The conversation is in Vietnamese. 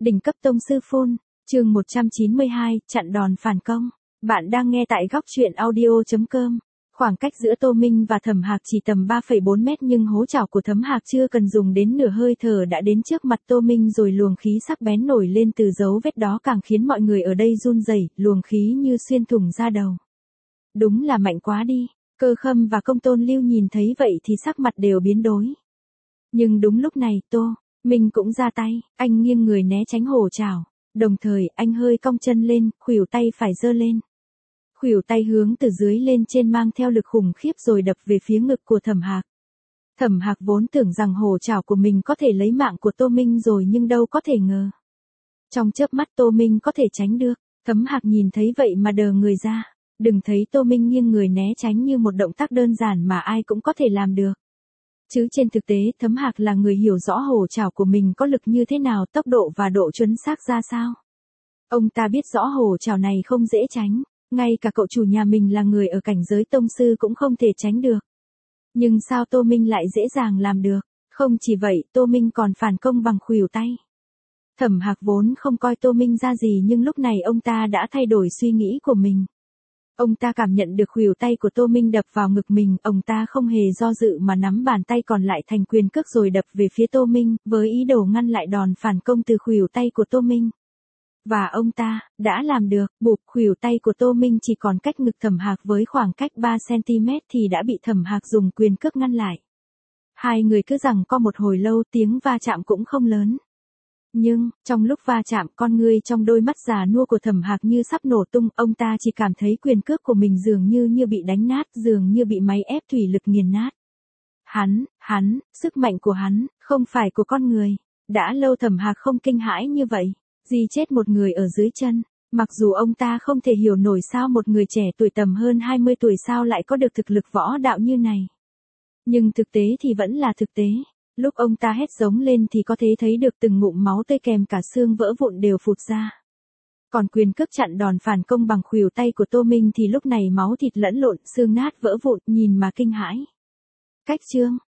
Đỉnh cấp tông sư phun, chương 192, chặn đòn phản công. Bạn đang nghe tại góc truyện audio.com. Khoảng cách giữa Tô Minh và Thẩm Hạc chỉ tầm 3,4 mét nhưng hố chảo của Thẩm Hạc chưa cần dùng đến nửa hơi thở đã đến trước mặt Tô Minh rồi luồng khí sắc bén nổi lên từ dấu vết đó càng khiến mọi người ở đây run rẩy, luồng khí như xuyên thủng da đầu. Đúng là mạnh quá đi, Cơ Khâm và Công Tôn Lưu nhìn thấy vậy thì sắc mặt đều biến đổi. Nhưng đúng lúc này Tô Minh cũng ra tay, anh nghiêng người né tránh hổ chảo, đồng thời anh hơi cong chân lên, khuỷu tay phải giơ lên. Khuỷu tay hướng từ dưới lên trên mang theo lực khủng khiếp rồi đập về phía ngực của Thẩm Hạc. Thẩm Hạc vốn tưởng rằng hổ chảo của mình có thể lấy mạng của Tô Minh rồi nhưng đâu có thể ngờ. Trong chớp mắt Tô Minh có thể tránh được, Thẩm Hạc nhìn thấy vậy mà đờ người ra, đừng thấy Tô Minh nghiêng người né tránh như một động tác đơn giản mà ai cũng có thể làm được. Chứ trên thực tế Thẩm Hạc là người hiểu rõ hổ chảo của mình có lực như thế nào, tốc độ và độ chuẩn xác ra sao. Ông ta biết rõ hổ chảo này không dễ tránh, ngay cả cậu chủ nhà mình là người ở cảnh giới tông sư cũng không thể tránh được. Nhưng sao Tô Minh lại dễ dàng làm được, không chỉ vậy Tô Minh còn phản công bằng khuỷu tay. Thẩm Hạc vốn không coi Tô Minh ra gì nhưng lúc này ông ta đã thay đổi suy nghĩ của mình. Ông ta cảm nhận được khuỷu tay của Tô Minh đập vào ngực mình, ông ta không hề do dự mà nắm bàn tay còn lại thành quyền cước rồi đập về phía Tô Minh, với ý đồ ngăn lại đòn phản công từ khuỷu tay của Tô Minh. Và ông ta đã làm được, buộc khuỷu tay của Tô Minh chỉ còn cách ngực Thẩm Hạc với khoảng cách 3 cm thì đã bị Thẩm Hạc dùng quyền cước ngăn lại. Hai người cứ giằng co một hồi lâu, tiếng va chạm cũng không lớn. Nhưng, trong lúc va chạm con ngươi trong đôi mắt già nua của Thẩm Hạc như sắp nổ tung, ông ta chỉ cảm thấy quyền cước của mình dường như bị đánh nát, dường như bị máy ép thủy lực nghiền nát. Hắn, sức mạnh của hắn, không phải của con người. Đã lâu Thẩm Hạc không kinh hãi như vậy, giết chết một người ở dưới chân. Mặc dù ông ta không thể hiểu nổi sao một người trẻ tuổi tầm hơn 20 tuổi sao lại có được thực lực võ đạo như này. Nhưng thực tế thì vẫn là thực tế. Lúc ông ta hét giống lên thì có thể thấy được từng ngụm máu tươi kèm cả xương vỡ vụn đều phụt ra. Còn quyền cước chặn đòn phản công bằng khuỷu tay của Tô Minh thì lúc này máu thịt lẫn lộn, xương nát vỡ vụn, nhìn mà kinh hãi. Cách chương,